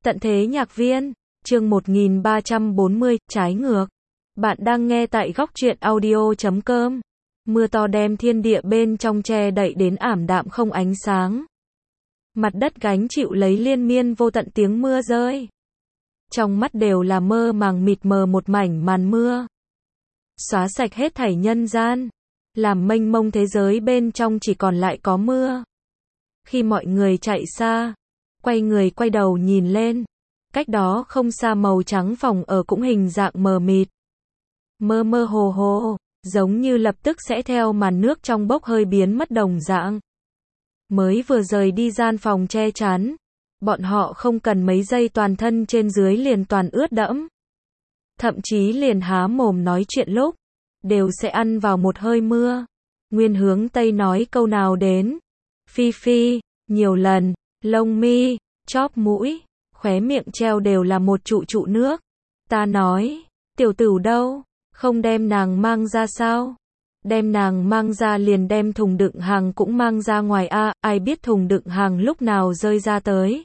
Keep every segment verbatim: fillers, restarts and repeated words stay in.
Tận thế nhạc viên, chương một nghìn ba trăm bốn mươi, trái ngược. Bạn đang nghe tại góc truyện audio chấm com. Mưa to đem thiên địa bên trong che đậy đến ảm đạm không ánh sáng. Mặt đất gánh chịu lấy liên miên vô tận tiếng mưa rơi. Trong mắt đều là mơ màng mịt mờ một mảnh màn mưa. Xóa sạch hết thảy nhân gian. Làm mênh mông thế giới bên trong chỉ còn lại có mưa. Khi mọi người chạy xa, quay người quay đầu nhìn lên, cách đó không xa màu trắng phòng ở cũng hình dạng mờ mịt. Mơ mơ hồ hồ, giống như lập tức sẽ theo màn nước trong bốc hơi biến mất đồng dạng. Mới vừa rời đi gian phòng che chắn, bọn họ không cần mấy giây toàn thân trên dưới liền toàn ướt đẫm. Thậm chí liền há mồm nói chuyện lúc, đều sẽ ăn vào một hơi mưa. Nguyên Hướng Tây nói câu nào đến, Phi Phi, nhiều lần, lông mi, chóp mũi, khóe miệng treo đều là một trụ trụ nước. Ta nói, tiểu tửu đâu, không đem nàng mang ra sao? Đem nàng mang ra liền đem thùng đựng hàng cũng mang ra ngoài a, ai biết thùng đựng hàng lúc nào rơi ra tới.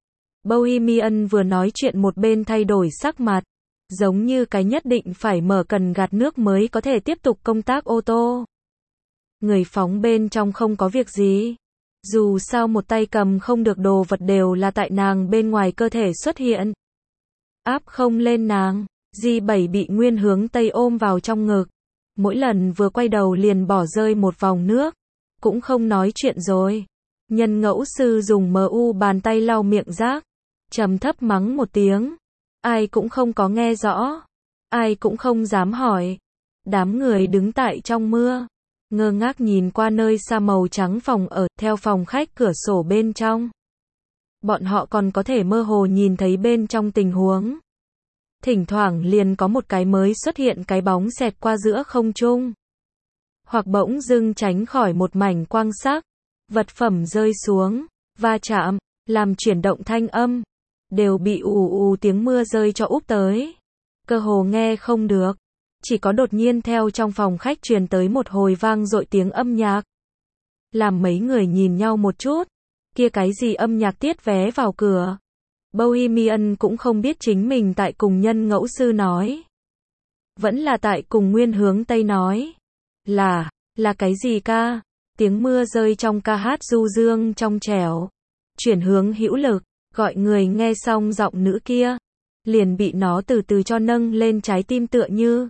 Bohemian vừa nói chuyện một bên thay đổi sắc mặt, giống như cái nhất định phải mở cần gạt nước mới có thể tiếp tục công tác ô tô. Người phóng bên trong không có việc gì. Dù sao một tay cầm không được đồ vật đều là tại nàng bên ngoài cơ thể xuất hiện. Áp không lên nàng, Di bảy bị Nguyên Hướng Tây ôm vào trong ngực. Mỗi lần vừa quay đầu liền bỏ rơi một vòng nước. Cũng không nói chuyện rồi. Nhân ngẫu sư dùng mờ u bàn tay lau miệng rác. Trầm thấp mắng một tiếng. Ai cũng không có nghe rõ. Ai cũng không dám hỏi. Đám người đứng tại trong mưa. Ngơ ngác nhìn qua nơi xa màu trắng phòng ở, theo phòng khách cửa sổ bên trong. Bọn họ còn có thể mơ hồ nhìn thấy bên trong tình huống. Thỉnh thoảng liền có một cái mới xuất hiện cái bóng xẹt qua giữa không trung. Hoặc bỗng dưng tránh khỏi một mảnh quang sắc. Vật phẩm rơi xuống, va chạm, làm chuyển động thanh âm. Đều bị ù ù tiếng mưa rơi cho úp tới. Cơ hồ nghe không được. Chỉ có đột nhiên theo trong phòng khách truyền tới một hồi vang dội tiếng âm nhạc. Làm mấy người nhìn nhau một chút. Kia cái gì âm nhạc tiết vé vào cửa. Bohemian cũng không biết chính mình tại cùng nhân ngẫu sư nói. Vẫn là tại cùng Nguyên Hướng Tây nói. Là, là cái gì ca? Tiếng mưa rơi trong ca hát du dương trong trẻo. Chuyển hướng hữu lực, gọi người nghe xong giọng nữ kia. Liền bị nó từ từ cho nâng lên trái tim tựa như.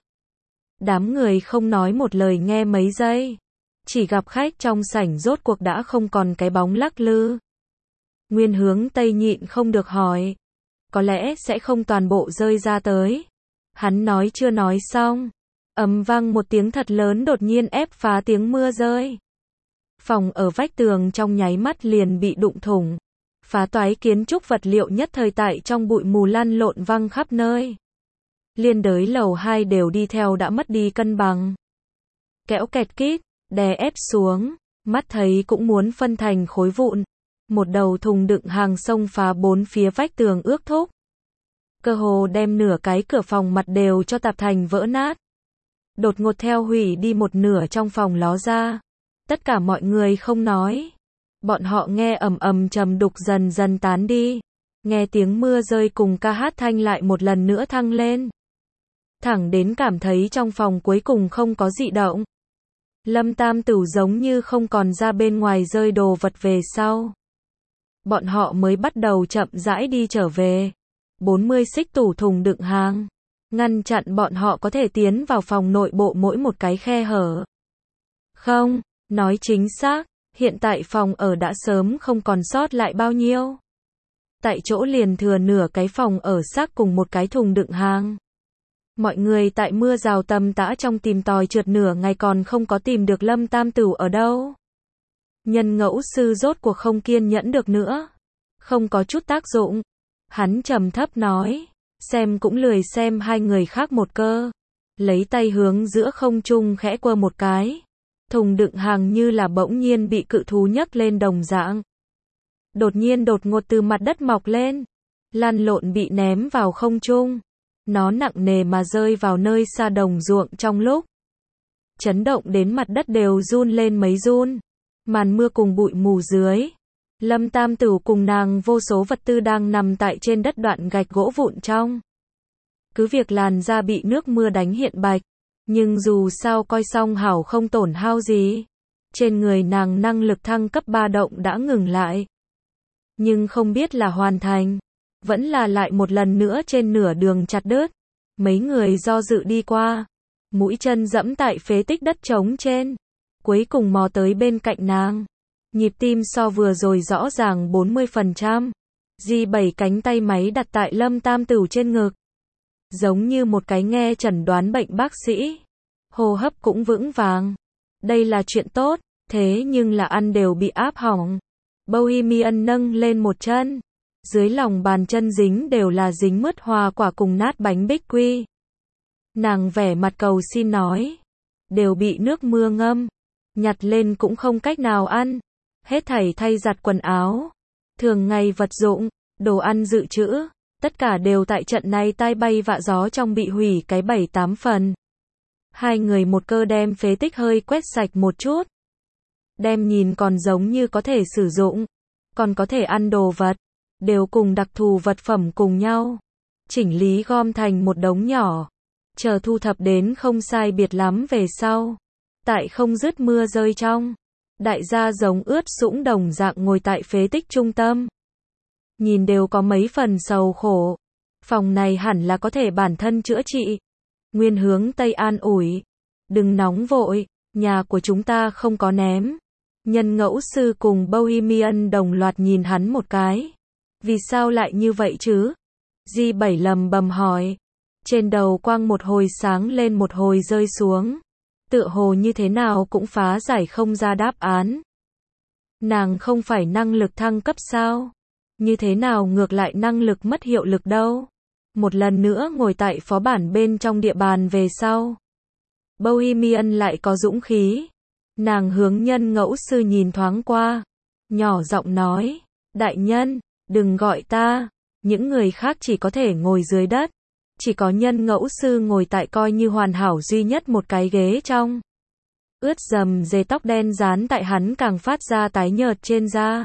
Đám người không nói một lời nghe mấy giây. Chỉ gặp khách trong sảnh rốt cuộc đã không còn cái bóng lắc lư. Nguyên Hướng Tây nhịn không được hỏi. Có lẽ sẽ không toàn bộ rơi ra tới. Hắn nói chưa nói xong. Ầm vang một tiếng thật lớn đột nhiên ép phá tiếng mưa rơi. Phòng ở vách tường trong nháy mắt liền bị đụng thủng. Phá toái kiến trúc vật liệu nhất thời tại trong bụi mù lăn lộn văng khắp nơi. Liên đới lầu hai đều đi theo đã mất đi cân bằng. Kẽo kẹt kít, đè ép xuống, mắt thấy cũng muốn phân thành khối vụn. Một đầu thùng đựng hàng xông phá bốn phía vách tường ước thúc. Cơ hồ đem nửa cái cửa phòng mặt đều cho tạp thành vỡ nát. Đột ngột theo hủy đi một nửa trong phòng ló ra. Tất cả mọi người không nói. Bọn họ nghe ầm ầm trầm đục dần dần tán đi. Nghe tiếng mưa rơi cùng ca hát thanh lại một lần nữa thăng lên. Thẳng đến cảm thấy trong phòng cuối cùng không có dị động. Lâm Tam Tửu giống như không còn ra bên ngoài rơi đồ vật về sau. Bọn họ mới bắt đầu chậm rãi đi trở về. bốn mươi xích tủ thùng đựng hàng. Ngăn chặn bọn họ có thể tiến vào phòng nội bộ mỗi một cái khe hở. Không, nói chính xác, hiện tại phòng ở đã sớm không còn sót lại bao nhiêu. Tại chỗ liền thừa nửa cái phòng ở xác cùng một cái thùng đựng hàng. Mọi người tại mưa rào tầm tã trong tìm tòi trượt nửa ngày còn không có tìm được Lâm Tam Tửu ở đâu. Nhân ngẫu sư rốt cuộc không kiên nhẫn được nữa. Không có chút tác dụng. Hắn trầm thấp nói. Xem cũng lười xem hai người khác một cơ. Lấy tay hướng giữa không trung khẽ quơ một cái. Thùng đựng hàng như là bỗng nhiên bị cự thú nhấc lên đồng dạng. Đột nhiên đột ngột từ mặt đất mọc lên. Lăn lộn bị ném vào không trung. Nó nặng nề mà rơi vào nơi xa đồng ruộng trong lúc. Chấn động đến mặt đất đều run lên mấy run. Màn mưa cùng bụi mù dưới. Lâm Tam Tửu cùng nàng vô số vật tư đang nằm tại trên đất đoạn gạch gỗ vụn trong. Cứ việc làn da bị nước mưa đánh hiện bạch, nhưng dù sao coi xong hảo không tổn hao gì. Trên người nàng năng lực thăng cấp ba động đã ngừng lại. Nhưng không biết là hoàn thành, vẫn là lại một lần nữa trên nửa đường chặt đứt. Mấy người do dự đi qua, mũi chân dẫm tại phế tích đất trống trên, cuối cùng mò tới bên cạnh nàng. Nhịp tim so vừa rồi rõ ràng bốn mươi phần trăm. Di bảy cánh tay máy đặt tại Lâm Tam Tửu trên ngực, giống như một cái nghe chẩn đoán bệnh bác sĩ. Hô hấp cũng vững vàng. Đây là chuyện tốt, thế nhưng là ăn đều bị áp hỏng. Bohemian nâng lên một chân, dưới lòng bàn chân dính đều là dính mứt hoa quả cùng nát bánh bích quy. Nàng vẻ mặt cầu xin nói, đều bị nước mưa ngâm, nhặt lên cũng không cách nào ăn. Hết thảy thay giặt quần áo, thường ngày vật dụng, đồ ăn dự trữ, tất cả đều tại trận này tai bay vạ gió trong bị hủy cái bảy tám phần. Hai người một cơ đem phế tích hơi quét sạch một chút. Đem nhìn còn giống như có thể sử dụng, còn có thể ăn đồ vật, đều cùng đặc thù vật phẩm cùng nhau. Chỉnh lý gom thành một đống nhỏ. Chờ thu thập đến không sai biệt lắm về sau. Tại không dứt mưa rơi trong. Đại gia giống ướt sũng đồng dạng ngồi tại phế tích trung tâm. Nhìn đều có mấy phần sầu khổ. Phòng này hẳn là có thể bản thân chữa trị. Nguyên Hướng Tây an ủi. Đừng nóng vội, nhà của chúng ta không có ném. Nhân Ngẫu Sư cùng Bohemian đồng loạt nhìn hắn một cái. Vì sao lại như vậy chứ? Di bảy lầm bầm hỏi. Trên đầu quang một hồi sáng lên một hồi rơi xuống. Tựa hồ như thế nào cũng phá giải không ra đáp án. Nàng không phải năng lực thăng cấp sao? Như thế nào ngược lại năng lực mất hiệu lực đâu? Một lần nữa ngồi tại phó bản bên trong địa bàn về sau. Bohemian lại có dũng khí. Nàng hướng Nhân Ngẫu Sư nhìn thoáng qua. Nhỏ giọng nói. Đại nhân, đừng gọi ta. Những người khác chỉ có thể ngồi dưới đất. Chỉ có Nhân Ngẫu Sư ngồi tại coi như hoàn hảo duy nhất một cái ghế trong. Ướt dầm dề tóc đen dán tại hắn càng phát ra tái nhợt trên da.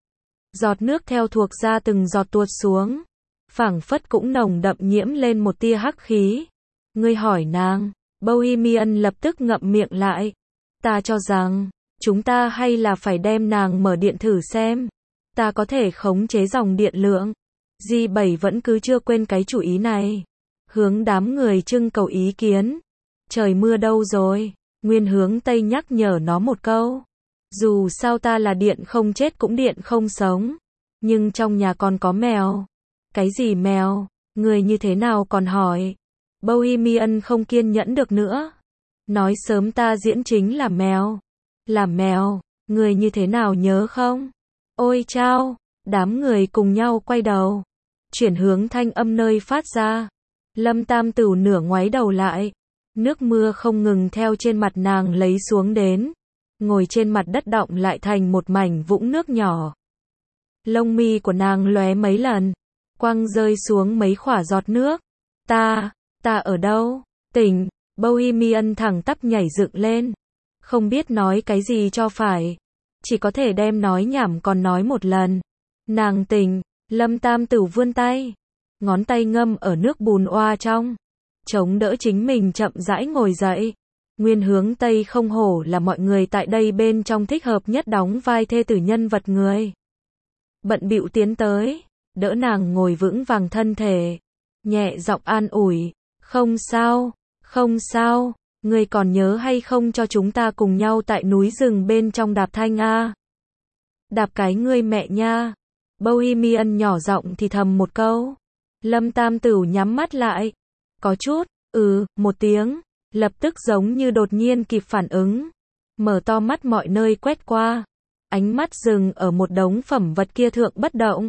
Giọt nước theo thuộc da từng giọt tuột xuống. Phảng phất cũng nồng đậm nhiễm lên một tia hắc khí. Ngươi hỏi nàng. Bohemian lập tức ngậm miệng lại. Ta cho rằng, chúng ta hay là phải đem nàng mở điện thử xem. Ta có thể khống chế dòng điện lượng. Di bảy vẫn cứ chưa quên cái chủ ý này. Hướng đám người trưng cầu ý kiến. Trời mưa đâu rồi? Nguyên Hướng Tây nhắc nhở nó một câu. Dù sao ta là điện không chết cũng điện không sống. Nhưng trong nhà còn có mèo. Cái gì mèo? Người như thế nào còn hỏi? Bohemian không kiên nhẫn được nữa. Nói sớm ta diễn chính là mèo. Là mèo, người như thế nào nhớ không? Ôi chao, đám người cùng nhau quay đầu. Chuyển hướng thanh âm nơi phát ra. Lâm Tam Tửu nửa ngoái đầu lại. Nước mưa không ngừng theo trên mặt nàng lấy xuống đến. Ngồi trên mặt đất đọng lại thành một mảnh vũng nước nhỏ. Lông mi của nàng lóe mấy lần. Quăng rơi xuống mấy khỏa giọt nước. Ta, ta ở đâu? Tỉnh. Bohemian thẳng tắp nhảy dựng lên. Không biết nói cái gì cho phải. Chỉ có thể đem nói nhảm còn nói một lần. Nàng tỉnh. Lâm Tam Tửu vươn tay. Ngón tay ngâm ở nước bùn oa trong. Chống đỡ chính mình chậm rãi ngồi dậy. Nguyên Hướng Tây không hổ là mọi người tại đây bên trong thích hợp nhất đóng vai thê tử nhân vật người. Bận bịu tiến tới. Đỡ nàng ngồi vững vàng thân thể. Nhẹ giọng an ủi. Không sao. Không sao. Ngươi còn nhớ hay không cho chúng ta cùng nhau tại núi rừng bên trong đạp thanh a? Đạp cái ngươi mẹ nha. Bohemian nhỏ giọng thì thầm một câu. Lâm Tam Tửu nhắm mắt lại. Có chút, ừ, một tiếng. Lập tức giống như đột nhiên kịp phản ứng. Mở to mắt mọi nơi quét qua. Ánh mắt dừng ở một đống phẩm vật kia thượng bất động.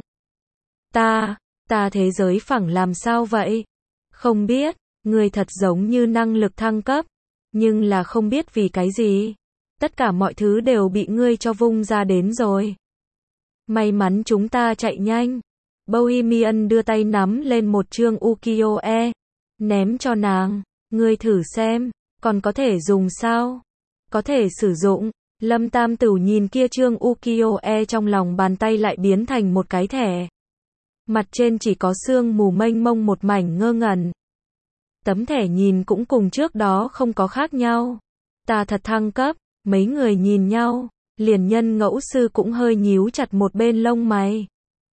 Ta, ta thế giới phẳng làm sao vậy? Không biết, người thật giống như năng lực thăng cấp. Nhưng là không biết vì cái gì. Tất cả mọi thứ đều bị ngươi cho vung ra đến rồi. May mắn chúng ta chạy nhanh. Bohemian đưa tay nắm lên một chương ukiyo-e. Ném cho nàng. Ngươi thử xem. Còn có thể dùng sao? Có thể sử dụng. Lâm Tam Tửu nhìn kia trương ukiyo-e trong lòng bàn tay lại biến thành một cái thẻ. Mặt trên chỉ có sương mù mênh mông một mảnh ngơ ngẩn. Tấm thẻ nhìn cũng cùng trước đó không có khác nhau. Ta thật thăng cấp, mấy người nhìn nhau, liền nhân ngẫu sư cũng hơi nhíu chặt một bên lông mày.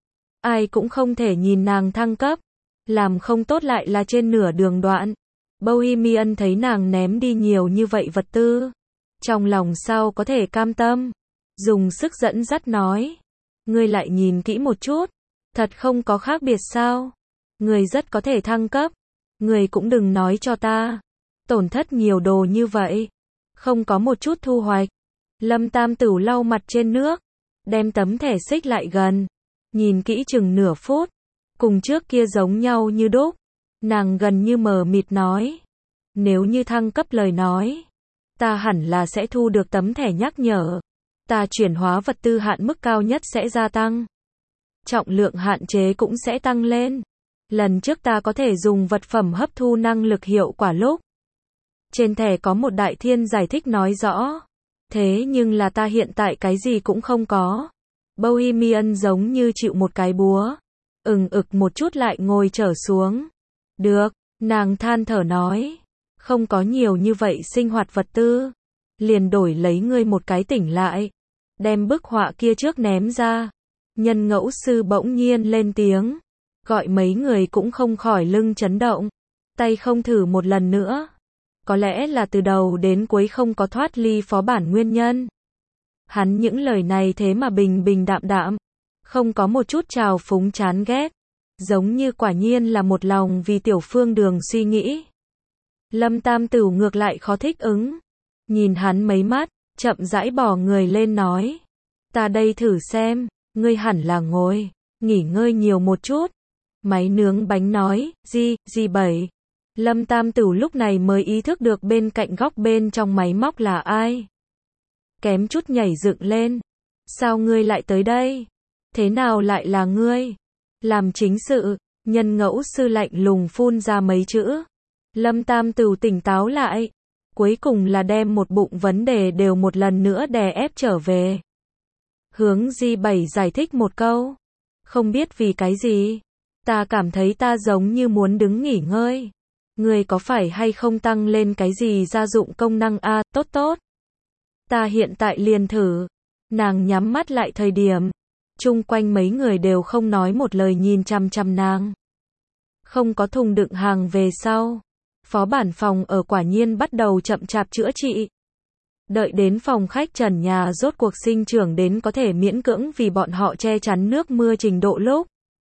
Ai cũng không thể nhìn nàng thăng cấp, làm không tốt lại là trên nửa đường đoạn. Bohemian thấy nàng ném đi nhiều như vậy vật tư, trong lòng sao có thể cam tâm, dùng sức dẫn dắt nói, ngươi lại nhìn kỹ một chút, thật không có khác biệt sao, ngươi rất có thể thăng cấp, ngươi cũng đừng nói cho ta, tổn thất nhiều đồ như vậy, không có một chút thu hoạch. Lâm Tam Tửu lau mặt trên nước, đem tấm thẻ xích lại gần, nhìn kỹ chừng nửa phút, cùng trước kia giống nhau như đúc, nàng gần như mờ mịt nói, nếu như thăng cấp lời nói, ta hẳn là sẽ thu được tấm thẻ nhắc nhở, ta chuyển hóa vật tư hạn mức cao nhất sẽ gia tăng, trọng lượng hạn chế cũng sẽ tăng lên, lần trước ta có thể dùng vật phẩm hấp thu năng lực hiệu quả lúc, trên thẻ có một đại thiên giải thích nói rõ, thế nhưng là ta hiện tại cái gì cũng không có. Bohemian giống như chịu một cái búa, ừng ực một chút lại ngồi trở xuống. Được, nàng than thở nói, không có nhiều như vậy sinh hoạt vật tư, liền đổi lấy ngươi một cái tỉnh lại, đem bức họa kia trước ném ra. Nhân ngẫu sư bỗng nhiên lên tiếng, gọi mấy người cũng không khỏi lưng chấn động, tay không thử một lần nữa. Có lẽ là từ đầu đến cuối không có thoát ly phó bản nguyên nhân. Hắn những lời này thế mà bình bình đạm đạm, không có một chút trào phúng chán ghét, giống như quả nhiên là một lòng vì tiểu phương đường suy nghĩ. Lâm Tam Tửu ngược lại khó thích ứng, nhìn hắn mấy mắt, chậm rãi bỏ người lên nói, ta đây thử xem, ngươi hẳn là ngồi, nghỉ ngơi nhiều một chút. Máy nướng bánh nói, Di, Di bảy. Lâm Tam Tửu lúc này mới ý thức được bên cạnh góc bên trong máy móc là ai. Kém chút nhảy dựng lên. Sao ngươi lại tới đây? Thế nào lại là ngươi? Làm chính sự, nhân ngẫu sư lạnh lùng phun ra mấy chữ. Lâm Tam Tửu tỉnh táo lại. Cuối cùng là đem một bụng vấn đề đều một lần nữa đè ép trở về. Hướng Di bảy giải thích một câu. Không biết vì cái gì. Ta cảm thấy ta giống như muốn đứng nghỉ ngơi. Ngươi có phải hay không tăng lên cái gì gia dụng công năng a, à, tốt tốt. Ta hiện tại liền thử. Nàng nhắm mắt lại thời điểm. Chung quanh mấy người đều không nói một lời nhìn chằm chằm nàng. Không có thùng đựng hàng về sau. Phó bản phòng ở quả nhiên bắt đầu chậm chạp chữa trị. Đợi đến phòng khách trần nhà rốt cuộc sinh trưởng đến có thể miễn cưỡng vì bọn họ che chắn nước mưa trình độ lúc.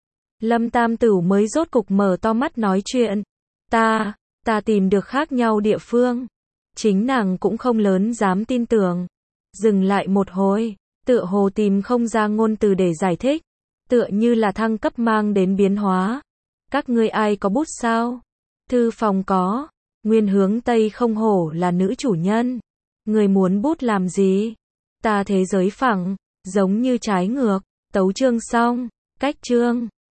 Lâm Tam Tửu mới rốt cục mở to mắt nói chuyện. Ta, ta tìm được khác nhau địa phương. Chính nàng cũng không lớn dám tin tưởng. Dừng lại một hồi, tựa hồ tìm không ra ngôn từ để giải thích. Tựa như là thăng cấp mang đến biến hóa. Các ngươi ai có bút sao? Thư phòng có. Nguyên hướng Tây không hổ là nữ chủ nhân. Người muốn bút làm gì? Ta thế giới phẳng, giống như trái ngược. Tấu chương xong, cách chương.